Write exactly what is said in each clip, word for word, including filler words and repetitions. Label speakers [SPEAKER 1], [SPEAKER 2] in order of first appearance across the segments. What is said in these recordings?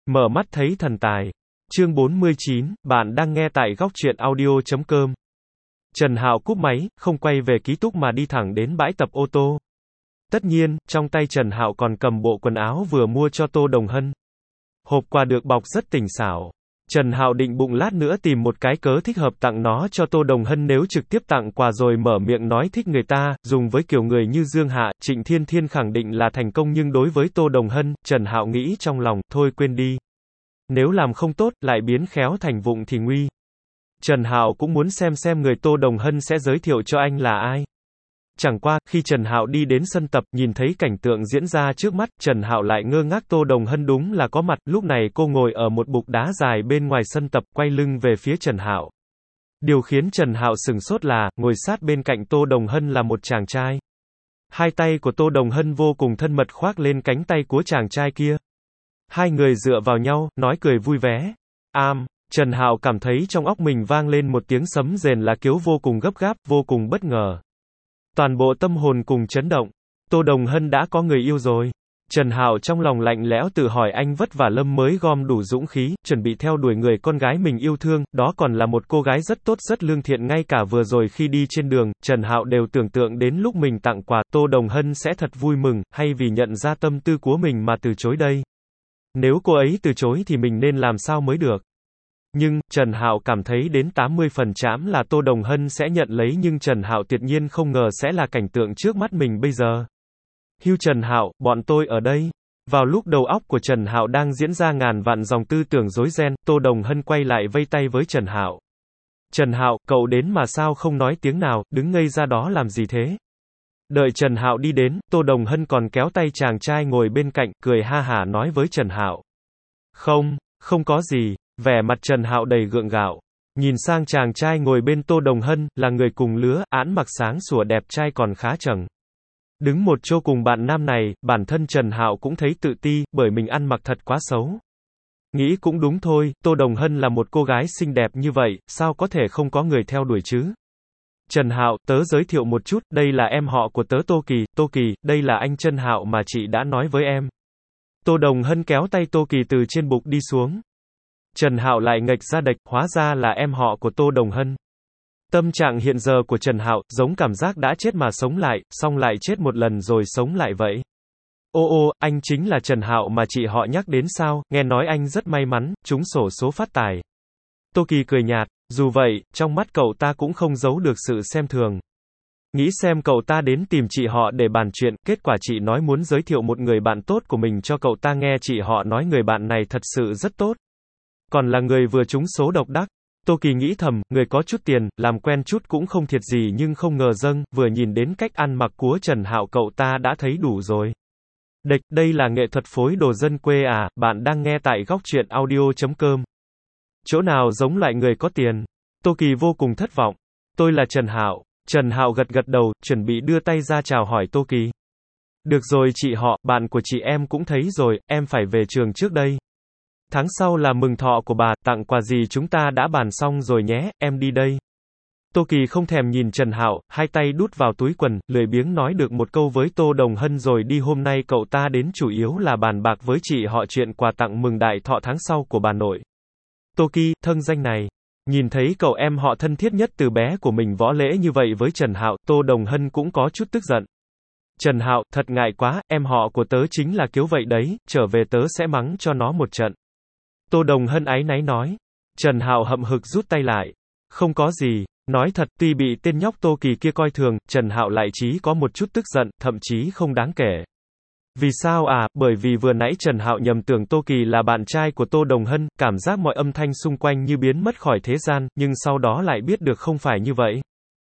[SPEAKER 1] Mở mắt thấy thần tài. Chương bốn mươi chín, bạn đang nghe tại góc truyện audio chấm com. Trần Hạo cúp máy, không quay về ký túc mà đi thẳng đến bãi tập ô tô. Tất nhiên, trong tay Trần Hạo còn cầm bộ quần áo vừa mua cho Tô Đồng Hân. Hộp quà được bọc rất tinh xảo. Trần Hạo định bụng lát nữa tìm một cái cớ thích hợp tặng nó cho Tô Đồng Hân, nếu trực tiếp tặng quà rồi mở miệng nói thích người ta, dùng với kiểu người như Dương Hạ, Trịnh Thiên Thiên khẳng định là thành công, nhưng đối với Tô Đồng Hân, Trần Hạo nghĩ trong lòng, thôi quên đi. Nếu làm không tốt, lại biến khéo thành vụng thì nguy. Trần Hạo cũng muốn xem xem người Tô Đồng Hân sẽ giới thiệu cho anh là ai. Chẳng qua, khi Trần Hạo đi đến sân tập, nhìn thấy cảnh tượng diễn ra trước mắt, Trần Hạo lại ngơ ngác. Tô Đồng Hân đúng là có mặt, lúc này cô ngồi ở một bục đá dài bên ngoài sân tập, quay lưng về phía Trần Hạo. Điều khiến Trần Hạo sửng sốt là, ngồi sát bên cạnh Tô Đồng Hân là một chàng trai. Hai tay của Tô Đồng Hân vô cùng thân mật khoác lên cánh tay của chàng trai kia. Hai người dựa vào nhau, nói cười vui vẻ. Am, Trần Hạo cảm thấy trong óc mình vang lên một tiếng sấm rền lá kiếu vô cùng gấp gáp, vô cùng bất ngờ. Toàn bộ tâm hồn cùng chấn động. Tô Đồng Hân đã có người yêu rồi. Trần Hạo trong lòng lạnh lẽo tự hỏi, anh vất vả lâm mới gom đủ dũng khí, chuẩn bị theo đuổi người con gái mình yêu thương, đó còn là một cô gái rất tốt rất lương thiện. Ngay cả vừa rồi khi đi trên đường, Trần Hạo đều tưởng tượng đến lúc mình tặng quà, Tô Đồng Hân sẽ thật vui mừng, hay vì nhận ra tâm tư của mình mà từ chối đây. Nếu cô ấy từ chối thì mình nên làm sao mới được. Nhưng, Trần Hạo cảm thấy đến tám mươi phần trăm là Tô Đồng Hân sẽ nhận lấy, nhưng Trần Hạo tuyệt nhiên không ngờ sẽ là cảnh tượng trước mắt mình bây giờ. Hưu Trần Hạo, bọn tôi ở đây. Vào lúc đầu óc của Trần Hạo đang diễn ra ngàn vạn dòng tư tưởng rối ren, Tô Đồng Hân quay lại vây tay với Trần Hạo. Trần Hạo, cậu đến mà sao không nói tiếng nào, đứng ngây ra đó làm gì thế? Đợi Trần Hạo đi đến, Tô Đồng Hân còn kéo tay chàng trai ngồi bên cạnh, cười ha hả nói với Trần Hạo. Không, không có gì. Vẻ mặt Trần Hạo đầy gượng gạo. Nhìn sang chàng trai ngồi bên Tô Đồng Hân, là người cùng lứa, ẵn mặc sáng sủa đẹp trai còn khá chảnh. Đứng một chỗ cùng bạn nam này, bản thân Trần Hạo cũng thấy tự ti, bởi mình ăn mặc thật quá xấu. Nghĩ cũng đúng thôi, Tô Đồng Hân là một cô gái xinh đẹp như vậy, sao có thể không có người theo đuổi chứ? Trần Hạo, tớ giới thiệu một chút, đây là em họ của tớ Tô Kỳ, Tô Kỳ, đây là anh Trần Hạo mà chị đã nói với em. Tô Đồng Hân kéo tay Tô Kỳ từ trên bục đi xuống. Trần Hạo lại nghệch ra đệch, hóa ra là em họ của Tô Đồng Hân. Tâm trạng hiện giờ của Trần Hạo, giống cảm giác đã chết mà sống lại, xong lại chết một lần rồi sống lại vậy. Ô ô, anh chính là Trần Hạo mà chị họ nhắc đến sao, nghe nói anh rất may mắn, trúng xổ số phát tài. Tô Kỳ cười nhạt, dù vậy, trong mắt cậu ta cũng không giấu được sự xem thường. Nghĩ xem cậu ta đến tìm chị họ để bàn chuyện, kết quả chị nói muốn giới thiệu một người bạn tốt của mình cho cậu ta nghe, chị họ nói người bạn này thật sự rất tốt. Còn là người vừa trúng số độc đắc. Tô Kỳ nghĩ thầm, người có chút tiền, làm quen chút cũng không thiệt gì, nhưng không ngờ dâng, vừa nhìn đến cách ăn mặc của Trần Hạo cậu ta đã thấy đủ rồi. Địch, đây là nghệ thuật phối đồ dân quê à, bạn đang nghe tại góc truyện audio chấm com. Chỗ nào giống loại người có tiền? Tô Kỳ vô cùng thất vọng. Tôi là Trần Hạo. Trần Hạo gật gật đầu, chuẩn bị đưa tay ra chào hỏi Tô Kỳ. Được rồi chị họ, bạn của chị em cũng thấy rồi, em phải về trường trước đây. Tháng sau là mừng thọ của bà, tặng quà gì chúng ta đã bàn xong rồi nhé, em đi đây. Tô Kỳ không thèm nhìn Trần Hạo, hai tay đút vào túi quần, lười biếng nói được một câu với Tô Đồng Hân rồi đi. Hôm nay cậu ta đến chủ yếu là bàn bạc với chị họ chuyện quà tặng mừng đại thọ tháng sau của bà nội. Tô Kỳ, thân danh này. Nhìn thấy cậu em họ thân thiết nhất từ bé của mình võ lễ như vậy với Trần Hạo, Tô Đồng Hân cũng có chút tức giận. Trần Hạo, thật ngại quá, em họ của tớ chính là Kiếu vậy đấy, trở về tớ sẽ mắng cho nó một trận. Tô Đồng Hân áy náy nói. Trần Hạo hậm hực rút tay lại. Không có gì, nói thật, tuy bị tên nhóc Tô Kỳ kia coi thường, Trần Hạo lại chỉ có một chút tức giận, thậm chí không đáng kể. Vì sao à, bởi vì vừa nãy Trần Hạo nhầm tưởng Tô Kỳ là bạn trai của Tô Đồng Hân, cảm giác mọi âm thanh xung quanh như biến mất khỏi thế gian, nhưng sau đó lại biết được không phải như vậy.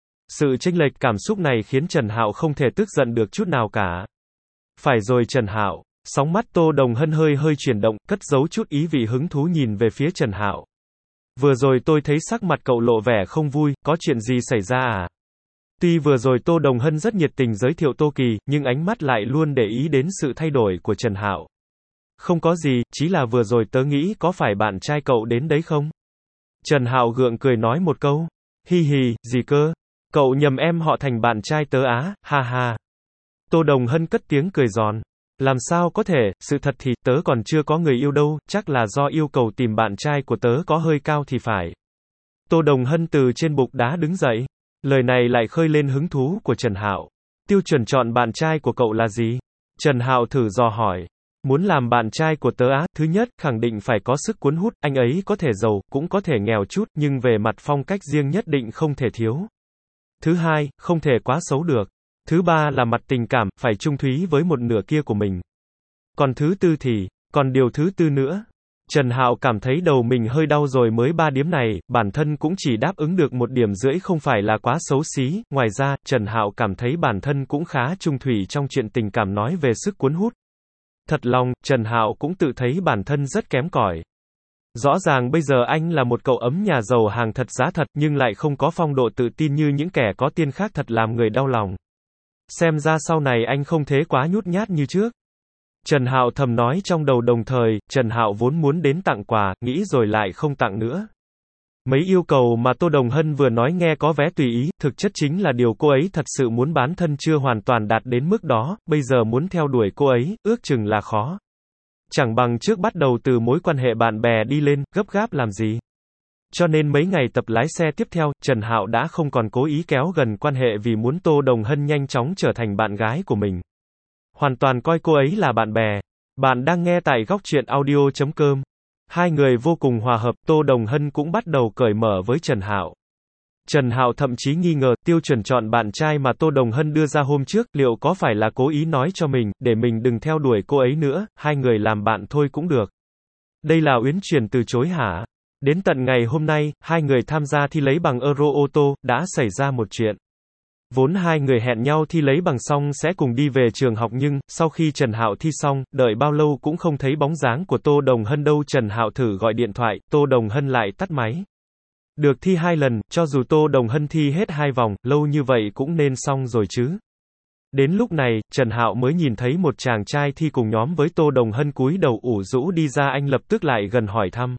[SPEAKER 1] Sự chênh lệch cảm xúc này khiến Trần Hạo không thể tức giận được chút nào cả. Phải rồi Trần Hạo. Sóng mắt Tô Đồng Hân hơi hơi chuyển động, cất giấu chút ý vị hứng thú nhìn về phía Trần Hạo. Vừa rồi tôi thấy sắc mặt cậu lộ vẻ không vui, có chuyện gì xảy ra à? Tuy vừa rồi Tô Đồng Hân rất nhiệt tình giới thiệu Tô Kỳ, nhưng ánh mắt lại luôn để ý đến sự thay đổi của Trần Hạo. Không có gì, chỉ là vừa rồi tớ nghĩ có phải bạn trai cậu đến đấy không? Trần Hạo gượng cười nói một câu. Hi hi, gì cơ? Cậu nhầm em họ thành bạn trai tớ á, ha ha. Tô Đồng Hân cất tiếng cười giòn. Làm sao có thể, sự thật thì, tớ còn chưa có người yêu đâu, chắc là do yêu cầu tìm bạn trai của tớ có hơi cao thì phải. Tô Đồng Hân từ trên bục đá đứng dậy. Lời này lại khơi lên hứng thú của Trần Hạo. Tiêu chuẩn chọn bạn trai của cậu là gì? Trần Hạo thử dò hỏi. Muốn làm bạn trai của tớ á, thứ nhất, khẳng định phải có sức cuốn hút, anh ấy có thể giàu, cũng có thể nghèo chút, nhưng về mặt phong cách riêng nhất định không thể thiếu. Thứ hai, không thể quá xấu được. Thứ ba là mặt tình cảm, phải chung thúy với một nửa kia của mình. Còn thứ tư thì, còn điều thứ tư nữa. Trần Hạo cảm thấy đầu mình hơi đau rồi, mới ba điểm này, bản thân cũng chỉ đáp ứng được một điểm rưỡi, không phải là quá xấu xí. Ngoài ra, Trần Hạo cảm thấy bản thân cũng khá chung thủy trong chuyện tình cảm, nói về sức cuốn hút. Thật lòng, Trần Hạo cũng tự thấy bản thân rất kém cỏi. Rõ ràng bây giờ anh là một cậu ấm nhà giàu hàng thật giá thật, nhưng lại không có phong độ tự tin như những kẻ có tiền khác, thật làm người đau lòng. Xem ra sau này anh không thế quá nhút nhát như trước. Trần Hạo thầm nói trong đầu, đồng thời, Trần Hạo vốn muốn đến tặng quà, nghĩ rồi lại không tặng nữa. Mấy yêu cầu mà Tô Đồng Hân vừa nói nghe có vẻ tùy ý, thực chất chính là điều cô ấy thật sự muốn, bán thân chưa hoàn toàn đạt đến mức đó, bây giờ muốn theo đuổi cô ấy, ước chừng là khó. Chẳng bằng trước bắt đầu từ mối quan hệ bạn bè đi lên, gấp gáp làm gì. Cho nên mấy ngày tập lái xe tiếp theo, Trần Hạo đã không còn cố ý kéo gần quan hệ vì muốn Tô Đồng Hân nhanh chóng trở thành bạn gái của mình. Hoàn toàn coi cô ấy là bạn bè. Bạn đang nghe tại góc truyện audio chấm com. Hai người vô cùng hòa hợp, Tô Đồng Hân cũng bắt đầu cởi mở với Trần Hạo. Trần Hạo thậm chí nghi ngờ, tiêu chuẩn chọn bạn trai mà Tô Đồng Hân đưa ra hôm trước, liệu có phải là cố ý nói cho mình, để mình đừng theo đuổi cô ấy nữa, hai người làm bạn thôi cũng được. Đây là Uyển Chuyển từ chối hả? Đến tận ngày hôm nay, hai người tham gia thi lấy bằng Euro ô tô, đã xảy ra một chuyện. Vốn hai người hẹn nhau thi lấy bằng xong sẽ cùng đi về trường học, nhưng, sau khi Trần Hạo thi xong, đợi bao lâu cũng không thấy bóng dáng của Tô Đồng Hân đâu. Trần Hạo thử gọi điện thoại, Tô Đồng Hân lại tắt máy. Được thi hai lần, cho dù Tô Đồng Hân thi hết hai vòng, lâu như vậy cũng nên xong rồi chứ. Đến lúc này, Trần Hạo mới nhìn thấy một chàng trai thi cùng nhóm với Tô Đồng Hân cúi đầu ủ rũ đi ra, anh lập tức lại gần hỏi thăm.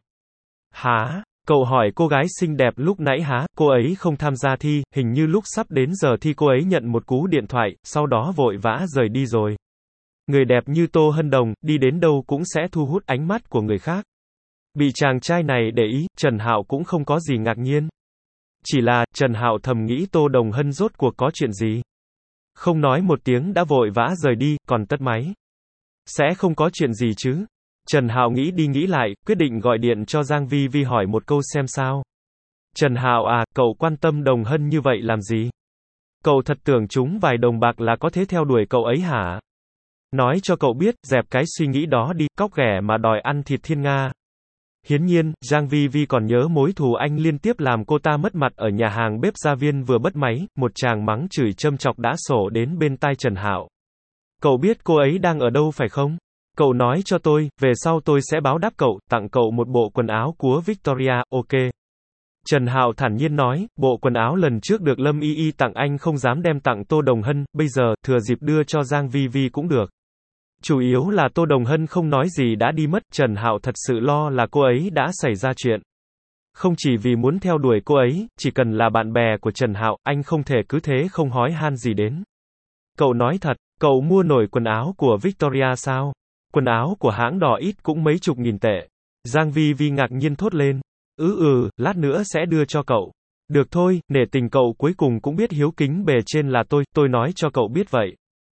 [SPEAKER 1] Hả? Cậu hỏi cô gái xinh đẹp lúc nãy hả? Cô ấy không tham gia thi, hình như lúc sắp đến giờ thi cô ấy nhận một cú điện thoại, sau đó vội vã rời đi rồi. Người đẹp như Tô Hân Đồng, đi đến đâu cũng sẽ thu hút ánh mắt của người khác. Bị chàng trai này để ý, Trần Hạo cũng không có gì ngạc nhiên. Chỉ là, Trần Hạo thầm nghĩ Tô Đồng Hân rốt cuộc có chuyện gì? Không nói một tiếng đã vội vã rời đi, còn tắt máy. Sẽ không có chuyện gì chứ? Trần Hạo nghĩ đi nghĩ lại, quyết định gọi điện cho Giang Vi Vi hỏi một câu xem sao. Trần Hạo à, cậu quan tâm Đồng Hân như vậy làm gì? Cậu thật tưởng chúng vài đồng bạc là có thể theo đuổi cậu ấy hả? Nói cho cậu biết, dẹp cái suy nghĩ đó đi, cóc ghẻ mà đòi ăn thịt thiên nga. Hiển nhiên, Giang Vi Vi còn nhớ mối thù anh liên tiếp làm cô ta mất mặt ở nhà hàng bếp Gia Viên vừa bật máy, một tràng mắng chửi châm chọc đã sổ đến bên tai Trần Hạo. Cậu biết cô ấy đang ở đâu phải không? Cậu nói cho tôi, về sau tôi sẽ báo đáp cậu, tặng cậu một bộ quần áo của Victoria, ok. Trần Hạo thản nhiên nói, bộ quần áo lần trước được Lâm Y Y tặng anh không dám đem tặng Tô Đồng Hân, bây giờ, thừa dịp đưa cho Giang Vi Vi cũng được. Chủ yếu là Tô Đồng Hân không nói gì đã đi mất, Trần Hạo thật sự lo là cô ấy đã xảy ra chuyện. Không chỉ vì muốn theo đuổi cô ấy, chỉ cần là bạn bè của Trần Hạo, anh không thể cứ thế không hối han gì đến. Cậu nói thật, cậu mua nổi quần áo của Victoria sao? Quần áo của hãng đỏ ít cũng mấy chục nghìn tệ. Giang Vi Vi ngạc nhiên thốt lên. Ừ ừ, lát nữa sẽ đưa cho cậu. Được thôi, nể tình cậu cuối cùng cũng biết hiếu kính bề trên là tôi, tôi nói cho cậu biết vậy.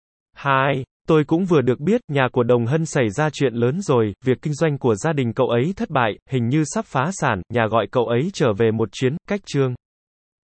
[SPEAKER 1] Hai, tôi cũng vừa được biết, nhà của Đồng Hân xảy ra chuyện lớn rồi, việc kinh doanh của gia đình cậu ấy thất bại, hình như sắp phá sản, nhà gọi cậu ấy trở về một chuyến, cách chương.